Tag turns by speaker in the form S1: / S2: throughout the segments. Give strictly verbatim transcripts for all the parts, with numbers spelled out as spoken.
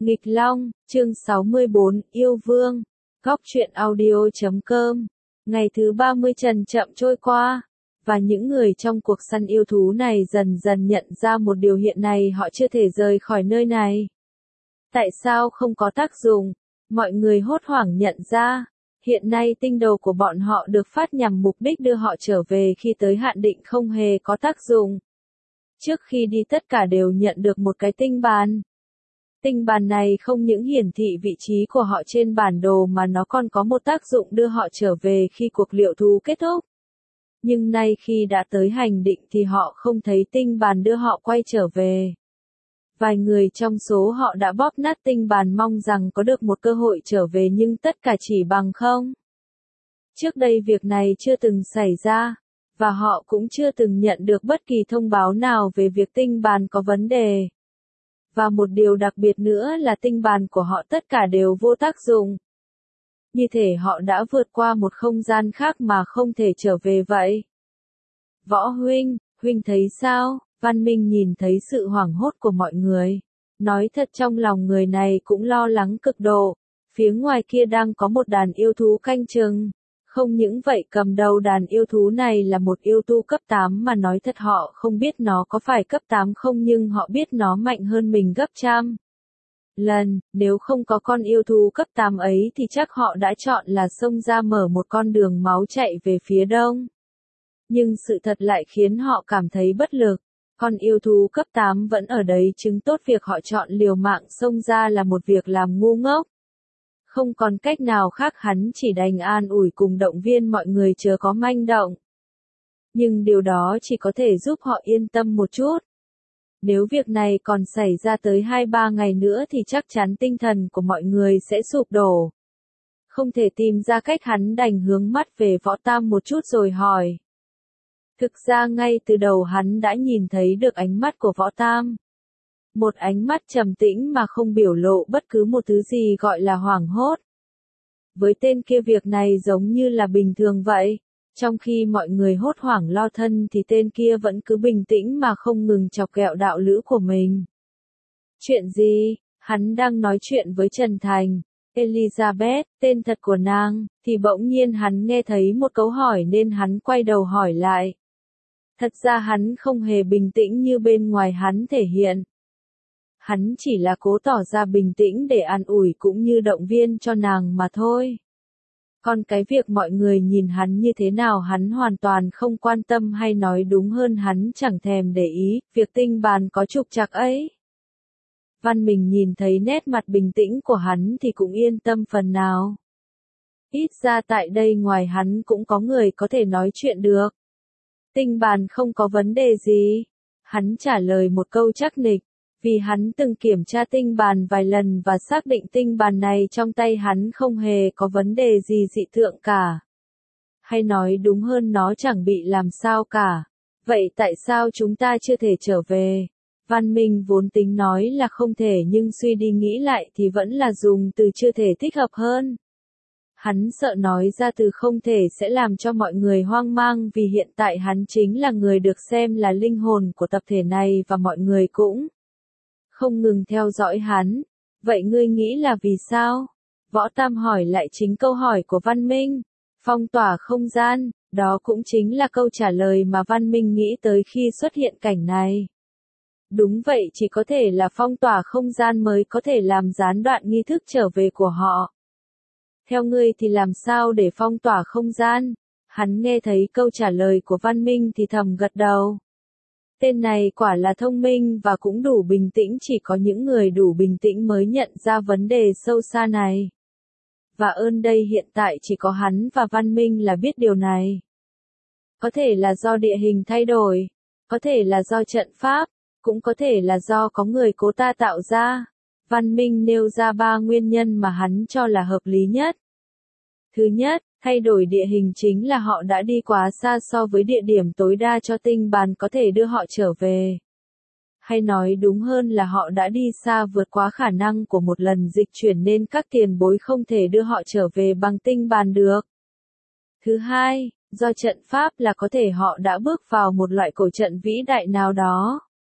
S1: Nghịch Long, chương sáu mươi bốn, Yêu Vương. Góc truyện audio chấm com. Ngày thứ ba mươi chậm chậm trôi qua, và những người trong cuộc săn yêu thú này dần dần nhận ra một điều, hiện nay họ chưa thể rời khỏi nơi này. Tại sao không có tác dụng? Mọi người hốt hoảng nhận ra, hiện nay tinh đồ của bọn họ được phát nhằm mục đích đưa họ trở về khi tới hạn định không hề có tác dụng. Trước khi đi tất cả đều nhận được một cái tinh bàn. Tinh bàn này không những hiển thị vị trí của họ trên bản đồ mà nó còn có một tác dụng đưa họ trở về khi cuộc liệu thú kết thúc. Nhưng nay khi đã tới hành định thì họ không thấy tinh bàn đưa họ quay trở về. Vài người trong số họ đã bóp nát tinh bàn mong rằng có được một cơ hội trở về, nhưng tất cả chỉ bằng không. Trước đây việc này chưa từng xảy ra, và họ cũng chưa từng nhận được bất kỳ thông báo nào về việc tinh bàn có vấn đề. Và một điều đặc biệt nữa là tinh bàn của họ tất cả đều vô tác dụng. Như thể họ đã vượt qua một không gian khác mà không thể trở về vậy. Võ huynh, huynh thấy sao? Văn Minh nhìn thấy sự hoảng hốt của mọi người. Nói thật trong lòng người này cũng lo lắng cực độ. Phía ngoài kia đang có một đàn yêu thú canh chừng. Không những vậy, cầm đầu đàn yêu thú này là một yêu tu cấp tám, mà nói thật họ không biết nó có phải cấp tám không, nhưng họ biết nó mạnh hơn mình gấp trăm lần. Nếu không có con yêu thú cấp tám ấy thì chắc họ đã chọn là xông ra mở một con đường máu chạy về phía đông. Nhưng sự thật lại khiến họ cảm thấy bất lực. Con yêu thú cấp tám vẫn ở đấy, chứng tốt việc họ chọn liều mạng xông ra là một việc làm ngu ngốc. Không còn cách nào khác, hắn chỉ đành an ủi cùng động viên mọi người chớ có manh động. Nhưng điều đó chỉ có thể giúp họ yên tâm một chút. Nếu việc này còn xảy ra tới hai ba ngày nữa thì chắc chắn tinh thần của mọi người sẽ sụp đổ. Không thể tìm ra cách, hắn đành hướng mắt về Võ Tam một chút rồi hỏi. Thực ra ngay từ đầu hắn đã nhìn thấy được ánh mắt của Võ Tam. Một ánh mắt trầm tĩnh mà không biểu lộ bất cứ một thứ gì gọi là hoảng hốt. Với tên kia việc này giống như là bình thường vậy. Trong khi mọi người hốt hoảng lo thân thì tên kia vẫn cứ bình tĩnh mà không ngừng chọc ghẹo đạo lữ của mình. Chuyện gì? Hắn đang nói chuyện với Trần Thành, Elizabeth, tên thật của nàng, thì bỗng nhiên hắn nghe thấy một câu hỏi nên hắn quay đầu hỏi lại. Thật ra hắn không hề bình tĩnh như bên ngoài hắn thể hiện. Hắn chỉ là cố tỏ ra bình tĩnh để an ủi cũng như động viên cho nàng mà thôi. Còn cái việc mọi người nhìn hắn như thế nào hắn hoàn toàn không quan tâm, hay nói đúng hơn hắn chẳng thèm để ý, việc tinh bàn có trục trặc ấy. Văn Minh nhìn thấy nét mặt bình tĩnh của hắn thì cũng yên tâm phần nào. Ít ra tại đây ngoài hắn cũng có người có thể nói chuyện được. Tinh bàn không có vấn đề gì. Hắn trả lời một câu chắc nịch. Vì hắn từng kiểm tra tinh bàn vài lần và xác định tinh bàn này trong tay hắn không hề có vấn đề gì dị thường cả. Hay nói đúng hơn, nó chẳng bị làm sao cả. Vậy tại sao chúng ta chưa thể trở về? Văn Minh vốn tính nói là không thể, nhưng suy đi nghĩ lại thì vẫn là dùng từ chưa thể thích hợp hơn. Hắn sợ nói ra từ không thể sẽ làm cho mọi người hoang mang, vì hiện tại hắn chính là người được xem là linh hồn của tập thể này và mọi người cũng không ngừng theo dõi hắn. Vậy ngươi nghĩ là vì sao? Võ Tam hỏi lại chính câu hỏi của Văn Minh. Phong tỏa không gian, đó cũng chính là câu trả lời mà Văn Minh nghĩ tới khi xuất hiện cảnh này. Đúng vậy, chỉ có thể là phong tỏa không gian mới có thể làm gián đoạn nghi thức trở về của họ. Theo ngươi thì làm sao để phong tỏa không gian? Hắn nghe thấy câu trả lời của Văn Minh thì thầm gật đầu. Tên này quả là thông minh và cũng đủ bình tĩnh, chỉ có những người đủ bình tĩnh mới nhận ra vấn đề sâu xa này. Và ơn đây hiện tại chỉ có hắn và Văn Minh là biết điều này. Có thể là do địa hình thay đổi, có thể là do trận pháp, cũng có thể là do có người cố ta tạo ra. Văn Minh nêu ra ba nguyên nhân mà hắn cho là hợp lý nhất. Thứ nhất, thay đổi địa hình chính là họ đã đi quá xa so với địa điểm tối đa cho tinh bàn có thể đưa họ trở về. Hay nói đúng hơn là họ đã đi xa vượt quá khả năng của một lần dịch chuyển nên các tiền bối không thể đưa họ trở về bằng tinh bàn được. Thứ hai, do trận pháp là có thể họ đã bước vào một loại cổ trận vĩ đại nào đó.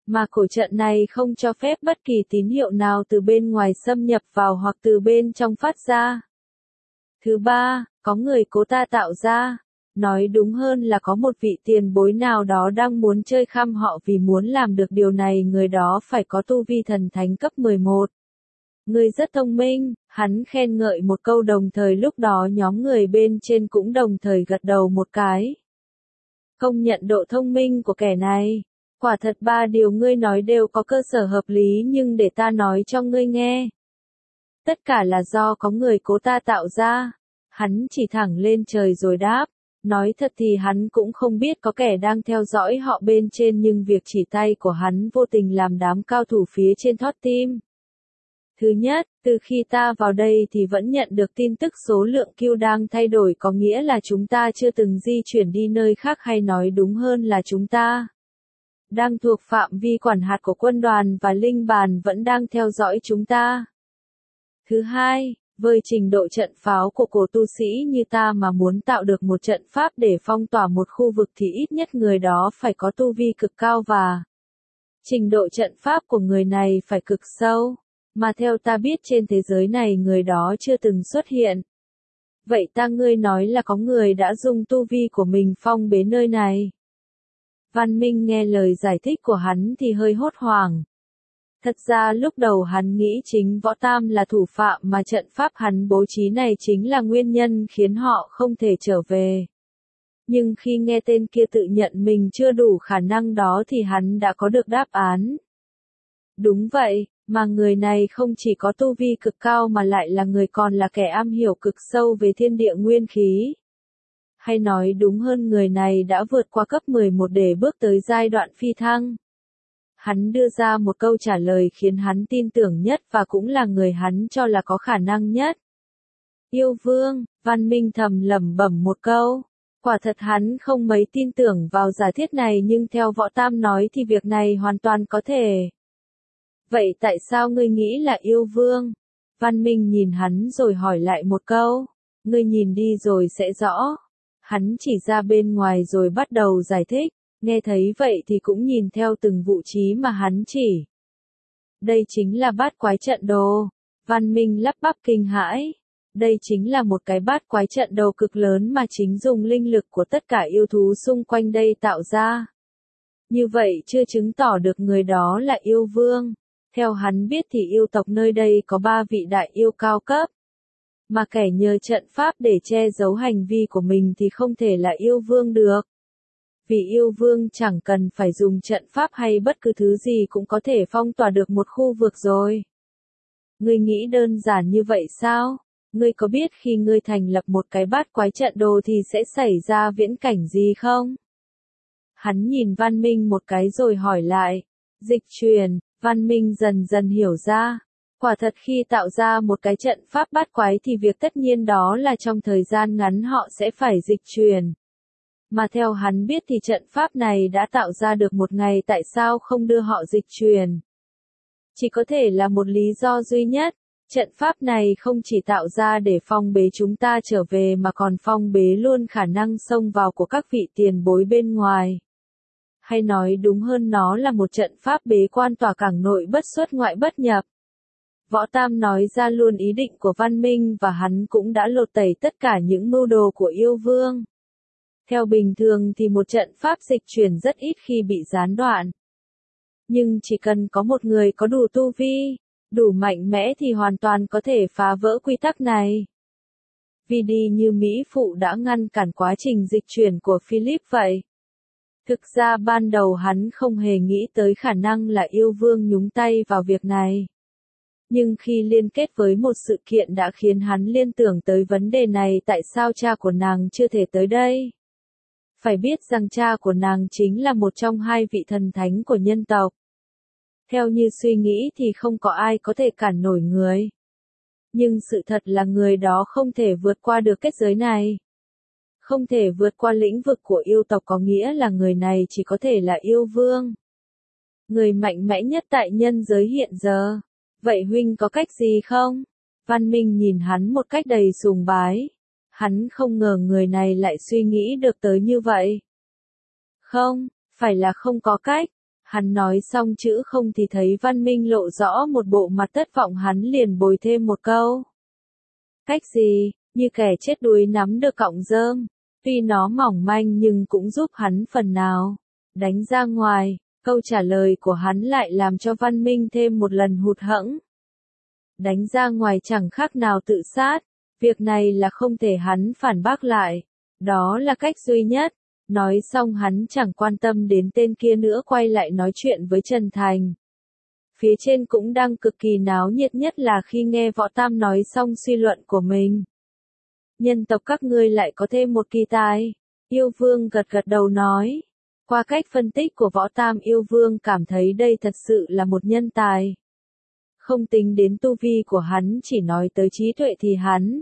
S1: Mà cổ trận này không cho phép bất kỳ tín hiệu nào từ bên ngoài xâm nhập vào hoặc từ bên trong phát ra. Thứ ba, có người cố ta tạo ra. Nói đúng hơn là có một vị tiền bối nào đó đang muốn chơi khăm họ vì muốn làm được điều này người đó phải có tu vi thần thánh cấp mười một. Người rất thông minh, hắn khen ngợi một câu đồng thời lúc đó nhóm người bên trên cũng đồng thời gật đầu một cái. Công nhận độ thông minh của kẻ này. Quả thật ba điều ngươi nói đều có cơ sở hợp lý nhưng để ta nói cho ngươi nghe. Tất cả là do có người cố ta tạo ra. Hắn chỉ thẳng lên trời rồi đáp. Nói thật thì hắn cũng không biết có kẻ đang theo dõi họ bên trên nhưng việc chỉ tay của hắn vô tình làm đám cao thủ phía trên thót tim. Thứ nhất, từ khi ta vào đây thì vẫn nhận được tin tức số lượng kill đang thay đổi có nghĩa là chúng ta chưa từng di chuyển đi nơi khác hay nói đúng hơn là chúng ta đang thuộc phạm vi quản hạt của quân đoàn và linh bàn vẫn đang theo dõi chúng ta. Thứ hai, với trình độ trận pháo của cổ tu sĩ như ta mà muốn tạo được một trận pháp để phong tỏa một khu vực thì ít nhất người đó phải có tu vi cực cao và trình độ trận pháp của người này phải cực sâu, mà theo ta biết trên thế giới này người đó chưa từng xuất hiện. Vậy ta ngươi nói là có người đã dùng tu vi của mình phong bế nơi này. Văn Minh nghe lời giải thích của hắn thì hơi hốt hoảng. Thật ra lúc đầu hắn nghĩ chính Võ Tam là thủ phạm mà trận pháp hắn bố trí này chính là nguyên nhân khiến họ không thể trở về. Nhưng khi nghe tên kia tự nhận mình chưa đủ khả năng đó thì hắn đã có được đáp án. Đúng vậy, mà người này không chỉ có tu vi cực cao mà lại là người còn là kẻ am hiểu cực sâu về thiên địa nguyên khí. Hay nói đúng hơn người này đã vượt qua cấp mười một để bước tới giai đoạn phi thăng. Hắn đưa ra một câu trả lời khiến hắn tin tưởng nhất và cũng là người hắn cho là có khả năng nhất. Yêu vương, Văn Minh thầm lẩm bẩm một câu. Quả thật hắn không mấy tin tưởng vào giả thiết này nhưng theo Võ Tam nói thì việc này hoàn toàn có thể. Vậy tại sao ngươi nghĩ là yêu vương? Văn Minh nhìn hắn rồi hỏi lại một câu. Ngươi nhìn đi rồi sẽ rõ. Hắn chỉ ra bên ngoài rồi bắt đầu giải thích. Nghe thấy vậy thì cũng nhìn theo từng vị trí mà hắn chỉ. Đây chính là bát quái trận đồ. Văn Minh lắp bắp kinh hãi. Đây chính là một cái bát quái trận đồ cực lớn mà chính dùng linh lực của tất cả yêu thú xung quanh đây tạo ra. Như vậy chưa chứng tỏ được người đó là yêu vương. Theo hắn biết thì yêu tộc nơi đây có ba vị đại yêu cao cấp. Mà kẻ nhờ trận pháp để che giấu hành vi của mình thì không thể là yêu vương được. Vì yêu vương chẳng cần phải dùng trận pháp hay bất cứ thứ gì cũng có thể phong tỏa được một khu vực rồi. Ngươi nghĩ đơn giản như vậy sao? Ngươi có biết khi ngươi thành lập một cái bát quái trận đồ thì sẽ xảy ra viễn cảnh gì không? Hắn nhìn Văn Minh một cái rồi hỏi lại. Dịch truyền, Văn Minh dần dần hiểu ra. Quả thật khi tạo ra một cái trận pháp bát quái thì việc tất nhiên đó là trong thời gian ngắn họ sẽ phải dịch truyền. Mà theo hắn biết thì trận pháp này đã tạo ra được một ngày tại sao không đưa họ dịch truyền. Chỉ có thể là một lý do duy nhất. Trận pháp này không chỉ tạo ra để phong bế chúng ta trở về mà còn phong bế luôn khả năng xông vào của các vị tiền bối bên ngoài. Hay nói đúng hơn nó là một trận pháp bế quan tỏa cảng nội bất xuất ngoại bất nhập. Võ Tam nói ra luôn ý định của Văn Minh và hắn cũng đã lột tẩy tất cả những mưu đồ của yêu vương. Theo bình thường thì một trận pháp dịch chuyển rất ít khi bị gián đoạn. Nhưng chỉ cần có một người có đủ tu vi, đủ mạnh mẽ thì hoàn toàn có thể phá vỡ quy tắc này. Vì đi như Mỹ Phụ đã ngăn cản quá trình dịch chuyển của Philip vậy. Thực ra ban đầu hắn không hề nghĩ tới khả năng là yêu vương nhúng tay vào việc này. Nhưng khi liên kết với một sự kiện đã khiến hắn liên tưởng tới vấn đề này tại sao cha của nàng chưa thể tới đây. Phải biết rằng cha của nàng chính là một trong hai vị thần thánh của nhân tộc. Theo như suy nghĩ thì không có ai có thể cản nổi người. Nhưng sự thật là người đó không thể vượt qua được kết giới này. Không thể vượt qua lĩnh vực của yêu tộc có nghĩa là người này chỉ có thể là yêu vương. Người mạnh mẽ nhất tại nhân giới hiện giờ. Vậy huynh có cách gì không? Văn Minh nhìn hắn một cách đầy sùng bái. Hắn không ngờ người này lại suy nghĩ được tới như vậy. Không, phải là không có cách. Hắn nói xong chữ không thì thấy Văn Minh lộ rõ một bộ mặt thất vọng, hắn liền bồi thêm một câu. Cách gì, như kẻ chết đuối nắm được cọng rơm, tuy nó mỏng manh nhưng cũng giúp hắn phần nào. Đánh ra ngoài, câu trả lời của hắn lại làm cho Văn Minh thêm một lần hụt hẫng. Đánh ra ngoài chẳng khác nào tự sát, việc này là không thể hắn phản bác lại, đó là cách duy nhất. Nói xong hắn chẳng quan tâm đến tên kia nữa, quay lại nói chuyện với Trần Thành. Phía trên cũng đang cực kỳ náo nhiệt, nhất là khi nghe Võ Tam nói xong suy luận của mình. Nhân tộc các ngươi lại có thêm một kỳ tài. Yêu Vương gật gật đầu nói. Qua cách phân tích của Võ Tam, Yêu Vương cảm thấy đây thật sự là một nhân tài. Không tính đến tu vi của hắn, chỉ nói tới trí tuệ thì hắn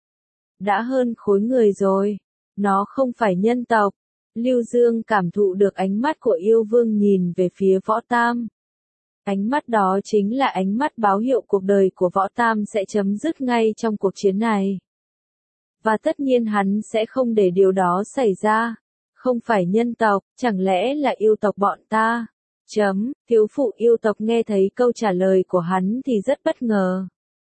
S1: đã hơn khối người rồi. Nó không phải nhân tộc. Lưu Dương cảm thụ được ánh mắt của Yêu Vương nhìn về phía Võ Tam. Ánh mắt đó chính là ánh mắt báo hiệu cuộc đời của Võ Tam sẽ chấm dứt ngay trong cuộc chiến này. Và tất nhiên hắn sẽ không để điều đó xảy ra. Không phải nhân tộc, chẳng lẽ là yêu tộc bọn ta? Chấm, thiếu phụ yêu tộc nghe thấy câu trả lời của hắn thì rất bất ngờ.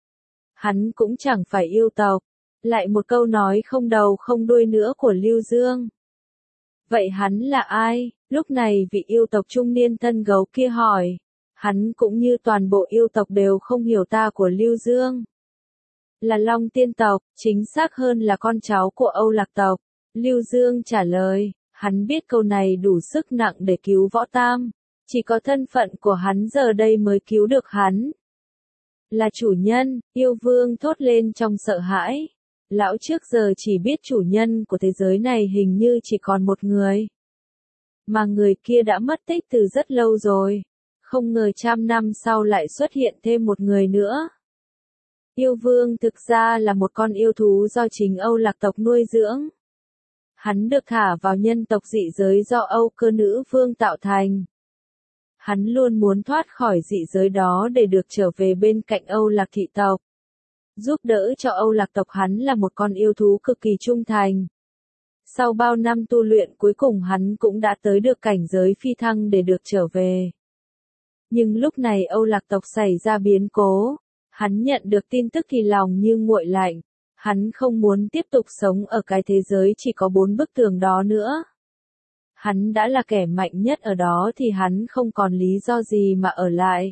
S1: Hắn cũng chẳng phải yêu tộc. Lại một câu nói không đầu không đuôi nữa của Lưu Dương. Vậy hắn là ai? Lúc này vị yêu tộc trung niên thân gấu kia hỏi. Hắn cũng như toàn bộ yêu tộc đều không hiểu ta của Lưu Dương. Là Long Tiên tộc, chính xác hơn là con cháu của Âu Lạc tộc. Lưu Dương trả lời, hắn biết câu này đủ sức nặng để cứu Võ Tam. Chỉ có thân phận của hắn giờ đây mới cứu được hắn. Là chủ nhân, Yêu Vương thốt lên trong sợ hãi. Lão trước giờ chỉ biết chủ nhân của thế giới này hình như chỉ còn một người. Mà người kia đã mất tích từ rất lâu rồi. Không ngờ trăm năm sau lại xuất hiện thêm một người nữa. Yêu Vương thực ra là một con yêu thú do chính Âu Lạc tộc nuôi dưỡng. Hắn được thả vào nhân tộc dị giới do Âu Cơ Nữ Vương tạo thành. Hắn luôn muốn thoát khỏi dị giới đó để được trở về bên cạnh Âu Lạc thị tộc. Giúp đỡ cho Âu Lạc tộc, hắn là một con yêu thú cực kỳ trung thành. Sau bao năm tu luyện cuối cùng hắn cũng đã tới được cảnh giới phi thăng để được trở về. Nhưng lúc này Âu Lạc tộc xảy ra biến cố. Hắn nhận được tin tức thì lòng như nguội lạnh. Hắn không muốn tiếp tục sống ở cái thế giới chỉ có bốn bức tường đó nữa. Hắn đã là kẻ mạnh nhất ở đó thì hắn không còn lý do gì mà ở lại.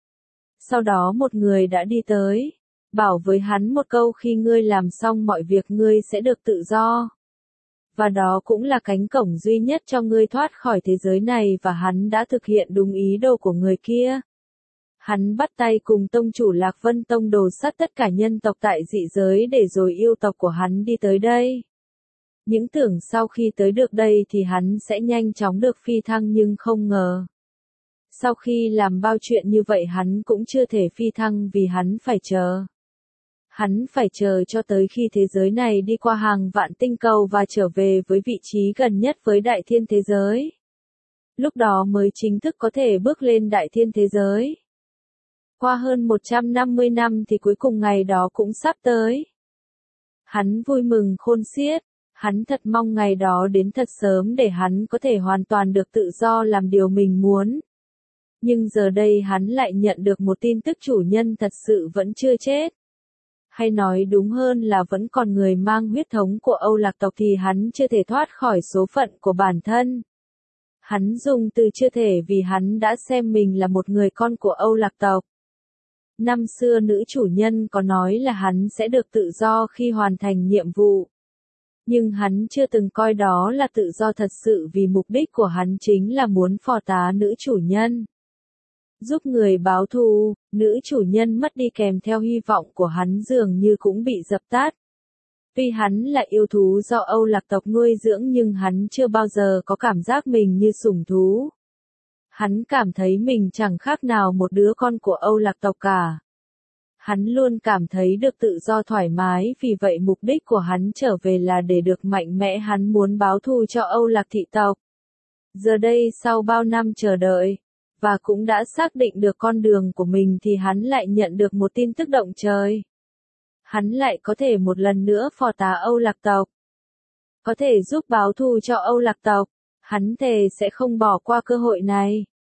S1: Sau đó một người đã đi tới. Bảo với hắn một câu, khi ngươi làm xong mọi việc ngươi sẽ được tự do. Và đó cũng là cánh cổng duy nhất cho ngươi thoát khỏi thế giới này, và hắn đã thực hiện đúng ý đồ của người kia. Hắn bắt tay cùng tông chủ Lạc Vân Tông đồ sắt tất cả nhân tộc tại dị giới để rồi yêu tộc của hắn đi tới đây. Những tưởng sau khi tới được đây thì hắn sẽ nhanh chóng được phi thăng, nhưng không ngờ. Sau khi làm bao chuyện như vậy hắn cũng chưa thể phi thăng vì hắn phải chờ. Hắn phải chờ cho tới khi thế giới này đi qua hàng vạn tinh cầu và trở về với vị trí gần nhất với đại thiên thế giới. Lúc đó mới chính thức có thể bước lên đại thiên thế giới. Qua hơn một trăm năm mươi năm thì cuối cùng ngày đó cũng sắp tới. Hắn vui mừng khôn xiết. Hắn thật mong ngày đó đến thật sớm để hắn có thể hoàn toàn được tự do làm điều mình muốn. Nhưng giờ đây hắn lại nhận được một tin tức, chủ nhân thật sự vẫn chưa chết. Hay nói đúng hơn là vẫn còn người mang huyết thống của Âu Lạc tộc thì hắn chưa thể thoát khỏi số phận của bản thân. Hắn dùng từ chưa thể vì hắn đã xem mình là một người con của Âu Lạc tộc. Năm xưa nữ chủ nhân có nói là hắn sẽ được tự do khi hoàn thành nhiệm vụ. Nhưng hắn chưa từng coi đó là tự do thật sự, vì mục đích của hắn chính là muốn phò tá nữ chủ nhân. Giúp người báo thù, nữ chủ nhân mất đi kèm theo hy vọng của hắn dường như cũng bị dập tắt. Tuy hắn là yêu thú do Âu Lạc tộc nuôi dưỡng nhưng hắn chưa bao giờ có cảm giác mình như sủng thú. Hắn cảm thấy mình chẳng khác nào một đứa con của Âu Lạc tộc cả. Hắn luôn cảm thấy được tự do thoải mái, vì vậy mục đích của hắn trở về là để được mạnh mẽ, hắn muốn báo thù cho Âu Lạc thị tộc. Giờ đây sau bao năm chờ đợi, và cũng đã xác định được con đường của mình thì hắn lại nhận được một tin tức động trời. Hắn lại có thể một lần nữa phò tá Âu Lạc tộc. Có thể giúp báo thù cho Âu Lạc tộc. Hắn thề sẽ không bỏ qua cơ hội này.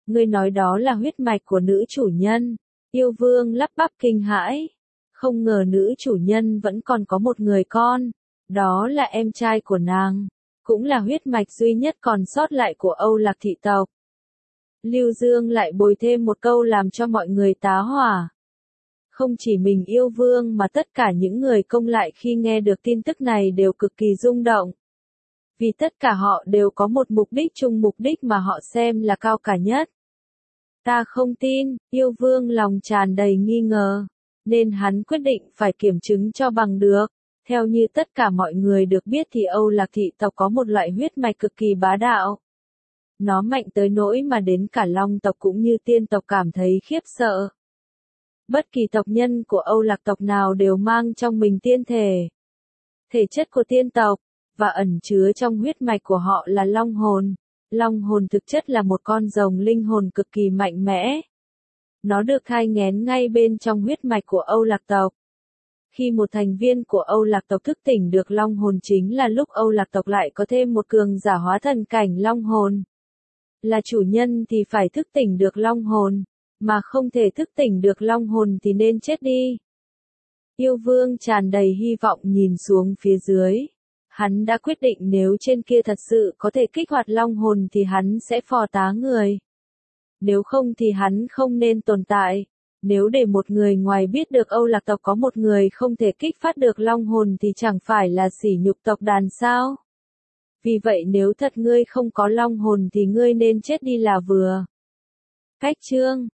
S1: Ngươi nói đó là huyết mạch của nữ chủ nhân. Yêu vương lắp bắp kinh hãi. Không ngờ nữ chủ nhân vẫn còn có một người con. Đó là em trai của nàng. Cũng là huyết mạch duy nhất còn sót lại của Âu Lạc thị tộc. Lưu Dương lại bồi thêm một câu làm cho mọi người tá hỏa. Không chỉ mình yêu vương mà tất cả những người công lại khi nghe được tin tức này đều cực kỳ rung động. Vì tất cả họ đều có một mục đích chung, mục đích mà họ xem là cao cả nhất. Ta không tin, yêu vương lòng tràn đầy nghi ngờ, nên hắn quyết định phải kiểm chứng cho bằng được. Theo như tất cả mọi người được biết thì Âu Lạc thị tộc có một loại huyết mạch cực kỳ bá đạo. Nó mạnh tới nỗi mà đến cả Long tộc cũng như Tiên tộc cảm thấy khiếp sợ. Bất kỳ tộc nhân của Âu Lạc tộc nào đều mang trong mình tiên thể. Thể chất của tiên tộc, và ẩn chứa trong huyết mạch của họ là long hồn. Long hồn thực chất là một con rồng linh hồn cực kỳ mạnh mẽ. Nó được thai nghén ngay bên trong huyết mạch của Âu Lạc tộc. Khi một thành viên của Âu Lạc tộc thức tỉnh được long hồn chính là lúc Âu Lạc tộc lại có thêm một cường giả hóa thần cảnh long hồn. Là chủ nhân thì phải thức tỉnh được long hồn, mà không thể thức tỉnh được long hồn thì nên chết đi. Yêu vương tràn đầy hy vọng nhìn xuống phía dưới. Hắn đã quyết định nếu trên kia thật sự có thể kích hoạt long hồn thì hắn sẽ phò tá người. Nếu không thì hắn không nên tồn tại. Nếu để một người ngoài biết được Âu Lạc tộc có một người không thể kích phát được long hồn thì chẳng phải là sỉ nhục tộc đàn sao? Vì vậy nếu thật ngươi không có long hồn thì ngươi nên chết đi là vừa. Cách chương